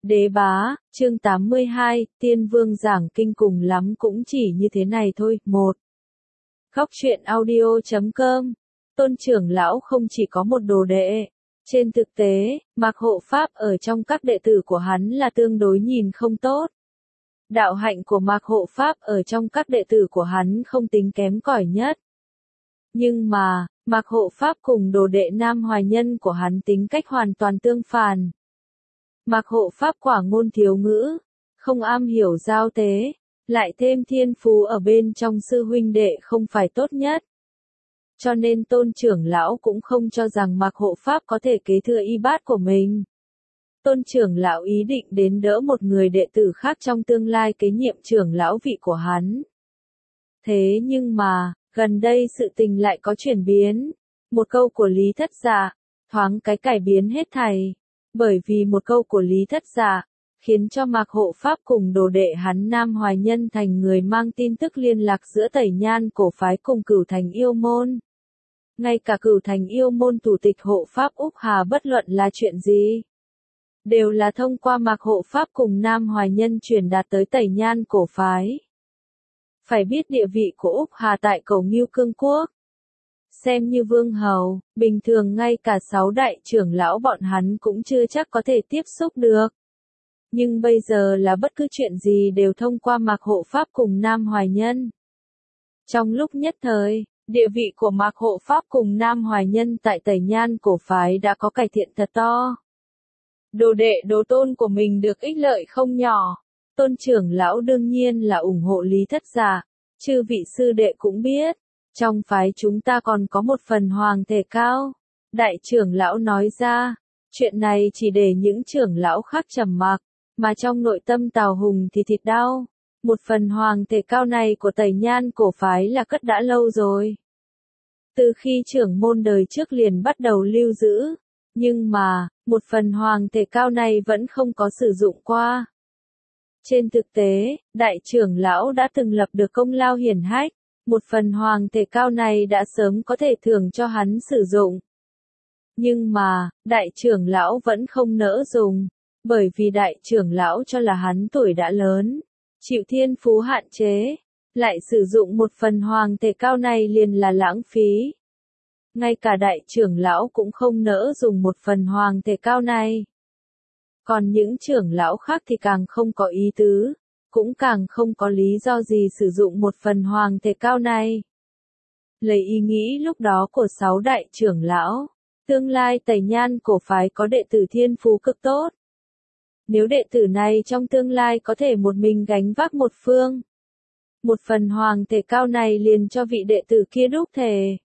Đế bá, chương 82, Tiên Vương giảng kinh cùng lắm cũng chỉ như thế này thôi. 1. Khóc chuyện audio.com. Tôn trưởng lão không chỉ có một đồ đệ. Trên thực tế, Mạc Hộ Pháp ở trong các đệ tử của hắn là tương đối nhìn không tốt. Đạo hạnh của Mạc Hộ Pháp ở trong các đệ tử của hắn không tính kém cỏi nhất. Nhưng mà, Mạc Hộ Pháp cùng đồ đệ Nam Hoài Nhân của hắn tính cách hoàn toàn tương phản. Mạc Hộ Pháp quả ngôn thiếu ngữ, không am hiểu giao tế, lại thêm thiên phú ở bên trong sư huynh đệ không phải tốt nhất. Cho nên Tôn trưởng lão cũng không cho rằng Mạc Hộ Pháp có thể kế thừa y bát của mình. Tôn trưởng lão ý định đến đỡ một người đệ tử khác trong tương lai kế nhiệm trưởng lão vị của hắn. Thế nhưng mà, gần đây sự tình lại có chuyển biến. Một câu của Lý Thất Dạ, thoáng cái cải biến hết thảy. Bởi vì một câu của Lý Thất Dạ, khiến cho Mạc Hộ Pháp cùng đồ đệ hắn Nam Hoài Nhân thành người mang tin tức liên lạc giữa Tẩy Nhan cổ phái cùng Cửu Thành Yêu Môn. Ngay cả Cửu Thành Yêu Môn thủ tịch Hộ Pháp Úc Hà bất luận là chuyện gì, đều là thông qua Mạc Hộ Pháp cùng Nam Hoài Nhân truyền đạt tới Tẩy Nhan cổ phái. Phải biết địa vị của Úc Hà tại Cẩu Ngưu Cương Quốc, xem như vương hầu, bình thường ngay cả 6 đại trưởng lão bọn hắn cũng chưa chắc có thể tiếp xúc được. Nhưng bây giờ là bất cứ chuyện gì đều thông qua Mạc Hộ Pháp cùng Nam Hoài Nhân. Trong lúc nhất thời, địa vị của Mạc Hộ Pháp cùng Nam Hoài Nhân tại Tẩy Nhan cổ phái đã có cải thiện thật to. Đồ đệ Đồ Tôn của mình được ích lợi không nhỏ. Tôn trưởng lão đương nhiên là ủng hộ Lý Thất Dạ, chư vị sư đệ cũng biết. Trong phái chúng ta còn có một phần hoàng thể cao. Đại trưởng lão nói ra, chuyện này chỉ để những trưởng lão khác trầm mặc, mà trong nội tâm Tào Hùng thì thịt đau. Một phần hoàng thể cao này của Tẩy Nhan cổ phái là cất đã lâu rồi. Từ khi trưởng môn đời trước liền bắt đầu lưu giữ. Nhưng mà, một phần hoàng thể cao này vẫn không có sử dụng qua. Trên thực tế, đại trưởng lão đã từng lập được công lao hiển hách. Một phần hoàng thể cao này đã sớm có thể thưởng cho hắn sử dụng. Nhưng mà, đại trưởng lão vẫn không nỡ dùng. Bởi vì đại trưởng lão cho là hắn tuổi đã lớn, chịu thiên phú hạn chế. Lại sử dụng một phần hoàng thể cao này liền là lãng phí. Ngay cả đại trưởng lão cũng không nỡ dùng một phần hoàng thể cao này. Còn những trưởng lão khác thì càng không có ý tứ. Cũng càng không có lý do gì sử dụng một phần hoàng thể cao này. Lấy ý nghĩ lúc đó của 6 đại trưởng lão, tương lai Tẩy Nhan cổ phái có đệ tử thiên phú cực tốt. Nếu đệ tử này trong tương lai có thể một mình gánh vác một phương, một phần hoàng thể cao này liền cho vị đệ tử kia đúc thể.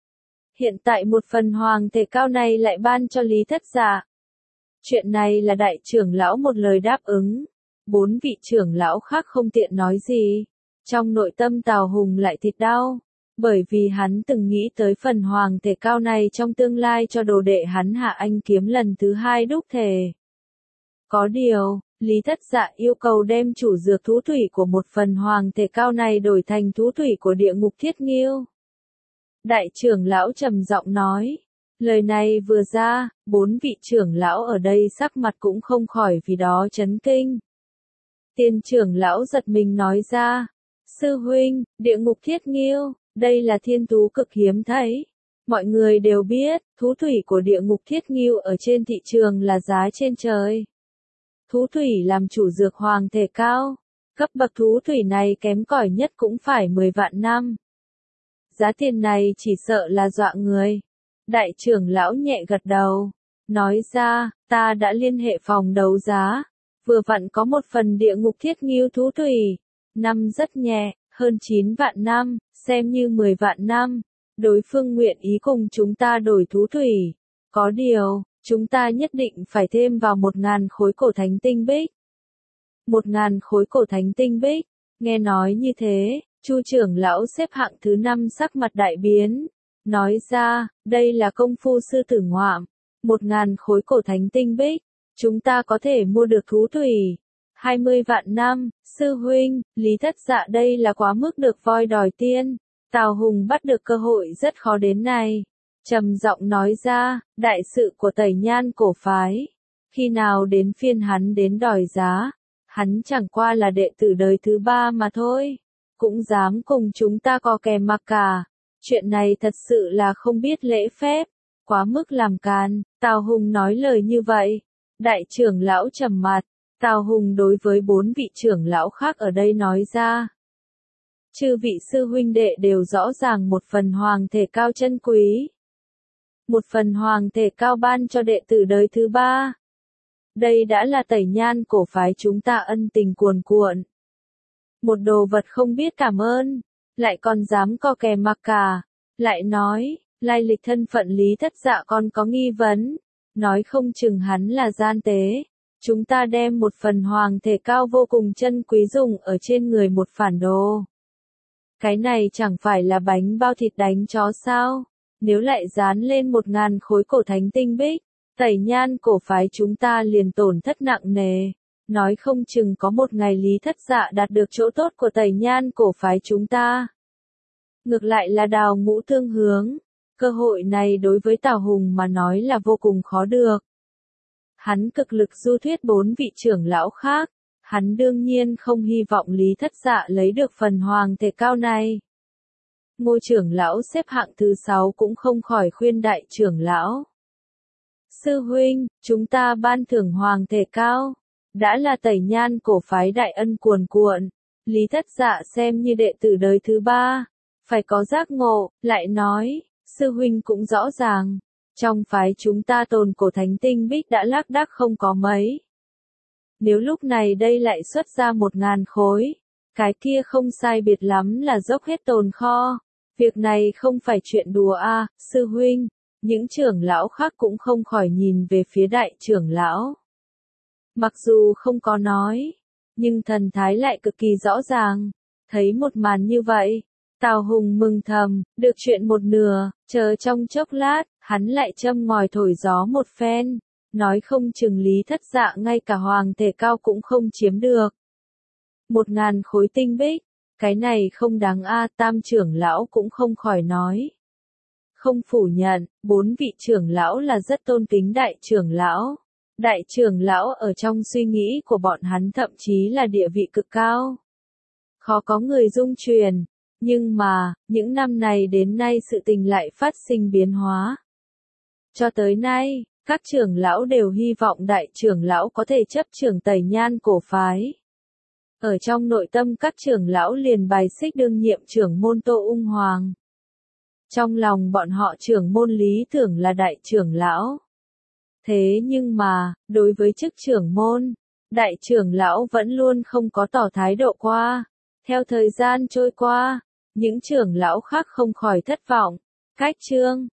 Hiện tại một phần hoàng thể cao này lại ban cho Lý Thất Dạ. Chuyện này là đại trưởng lão một lời đáp ứng. 4 vị trưởng lão khác không tiện nói gì. Trong nội tâm Tào Hùng lại thịt đau. Bởi vì hắn từng nghĩ tới phần hoàng thể cao này trong tương lai cho đồ đệ hắn Hạ Anh Kiếm lần thứ 2 đúc thể. Có điều, Lý Thất Dạ yêu cầu đem chủ dược thú thủy của một phần hoàng thể cao này đổi thành thú thủy của địa ngục Thiết Nghiêu. Đại trưởng lão trầm giọng nói. Lời này vừa ra, 4 vị trưởng lão ở đây sắc mặt cũng không khỏi vì đó chấn kinh. Tiên trưởng lão giật mình nói ra, sư huynh, địa ngục Thiết Nghiêu, đây là thiên thú cực hiếm thấy. Mọi người đều biết, thú thủy của địa ngục Thiết Nghiêu ở trên thị trường là giá trên trời. Thú thủy làm chủ dược hoàng thể cao, cấp bậc thú thủy này kém cỏi nhất cũng phải 10 vạn năm. Giá tiền này chỉ sợ là dọa người. Đại trưởng lão nhẹ gật đầu, nói ra, ta đã liên hệ phòng đấu giá. Vừa vặn có một phần địa ngục Thiết Nghiêu thú thủy. Năm rất nhẹ, hơn 9 vạn năm, xem như 10 vạn năm. Đối phương nguyện ý cùng chúng ta đổi thú thủy. Có điều, chúng ta nhất định phải thêm vào 1.000 khối cổ thánh tinh bích. 1.000 khối cổ thánh tinh bích. Nghe nói như thế, Chu trưởng lão xếp hạng thứ 5 sắc mặt đại biến. Nói ra, đây là công phu sư tử ngoạm. 1.000 khối cổ thánh tinh bích. Chúng ta có thể mua được thú thủy. 20 vạn năm, sư huynh, Lý Thất Dạ đây là quá mức được voi đòi tiên. Tào Hùng bắt được cơ hội rất khó đến này. Trầm giọng nói ra, đại sự của Tẩy Nhan cổ phái. Khi nào đến phiên hắn đến đòi giá, hắn chẳng qua là đệ tử đời thứ 3 mà thôi, cũng dám cùng chúng ta co kè mặc cả. Chuyện này thật sự là không biết lễ phép, quá mức làm càn. Tào Hùng nói lời như vậy. Đại trưởng lão trầm mặt, Tào Hùng đối với 4 vị trưởng lão khác ở đây nói ra. Chư vị sư huynh đệ đều rõ ràng một phần hoàng thể cao chân quý. Một phần hoàng thể cao ban cho đệ tử đời thứ 3. Đây đã là Tẩy Nhan cổ phái chúng ta ân tình cuồn cuộn. Một đồ vật không biết cảm ơn, lại còn dám co kè mặc cả, lại nói, lai lịch thân phận Lý Thất Dạ còn có nghi vấn, nói không chừng hắn là gian tế. Chúng ta đem một phần hoàng thể cao vô cùng chân quý dùng ở trên người một phản đồ. Cái này chẳng phải là bánh bao thịt đánh chó sao? Nếu lại dán lên 1000 khối cổ thánh tinh bích, Tẩy Nhan cổ phái chúng ta liền tổn thất nặng nề. Nói không chừng có một ngày Lý Thất Dạ đạt được chỗ tốt của Tẩy Nhan cổ phái chúng ta. Ngược lại là đào ngũ thương hướng. Cơ hội này đối với Tào Hùng mà nói là vô cùng khó được. Hắn cực lực du thuyết 4 vị trưởng lão khác. Hắn đương nhiên không hy vọng Lý Thất Dạ lấy được phần hoàng thể cao này. Ngô trưởng lão xếp hạng thứ 6 cũng không khỏi khuyên đại trưởng lão. Sư huynh, chúng ta ban thưởng hoàng thể cao. Đã là Tẩy Nhan cổ phái đại ân cuồn cuộn. Lý Thất Dạ xem như đệ tử đời thứ 3. Phải có giác ngộ, lại nói, sư huynh cũng rõ ràng. Trong phái chúng ta tồn cổ thánh tinh bích đã lác đác không có mấy. Nếu lúc này đây lại xuất ra 1000 khối, cái kia không sai biệt lắm là dốc hết tồn kho. Việc này không phải chuyện đùa a, sư huynh. Những trưởng lão khác cũng không khỏi nhìn về phía đại trưởng lão. Mặc dù không có nói, nhưng thần thái lại cực kỳ rõ ràng. Thấy một màn như vậy, Tào Hùng mừng thầm, được chuyện một nửa, chờ trong chốc lát, hắn lại châm ngòi thổi gió một phen. Nói không chừng Lý Thất Dạ ngay cả hoàng thể cao cũng không chiếm được. 1000 khối tinh bích, cái này không đáng a, tam trưởng lão cũng không khỏi nói. Không phủ nhận, 4 vị trưởng lão là rất tôn kính đại trưởng lão. Đại trưởng lão ở trong suy nghĩ của bọn hắn thậm chí là địa vị cực cao. Khó có người dung truyền, nhưng mà, những năm này đến nay sự tình lại phát sinh biến hóa. Cho tới nay, các trưởng lão đều hy vọng đại trưởng lão có thể chấp trưởng Tẩy Nhan cổ phái. Ở trong nội tâm các trưởng lão liền bài xích đương nhiệm trưởng môn Tô Ung Hoàng. Trong lòng bọn họ trưởng môn lý tưởng là đại trưởng lão. Thế nhưng mà, đối với chức trưởng môn, đại trưởng lão vẫn luôn không có tỏ thái độ qua. Theo thời gian trôi qua, những trưởng lão khác không khỏi thất vọng. Cách chương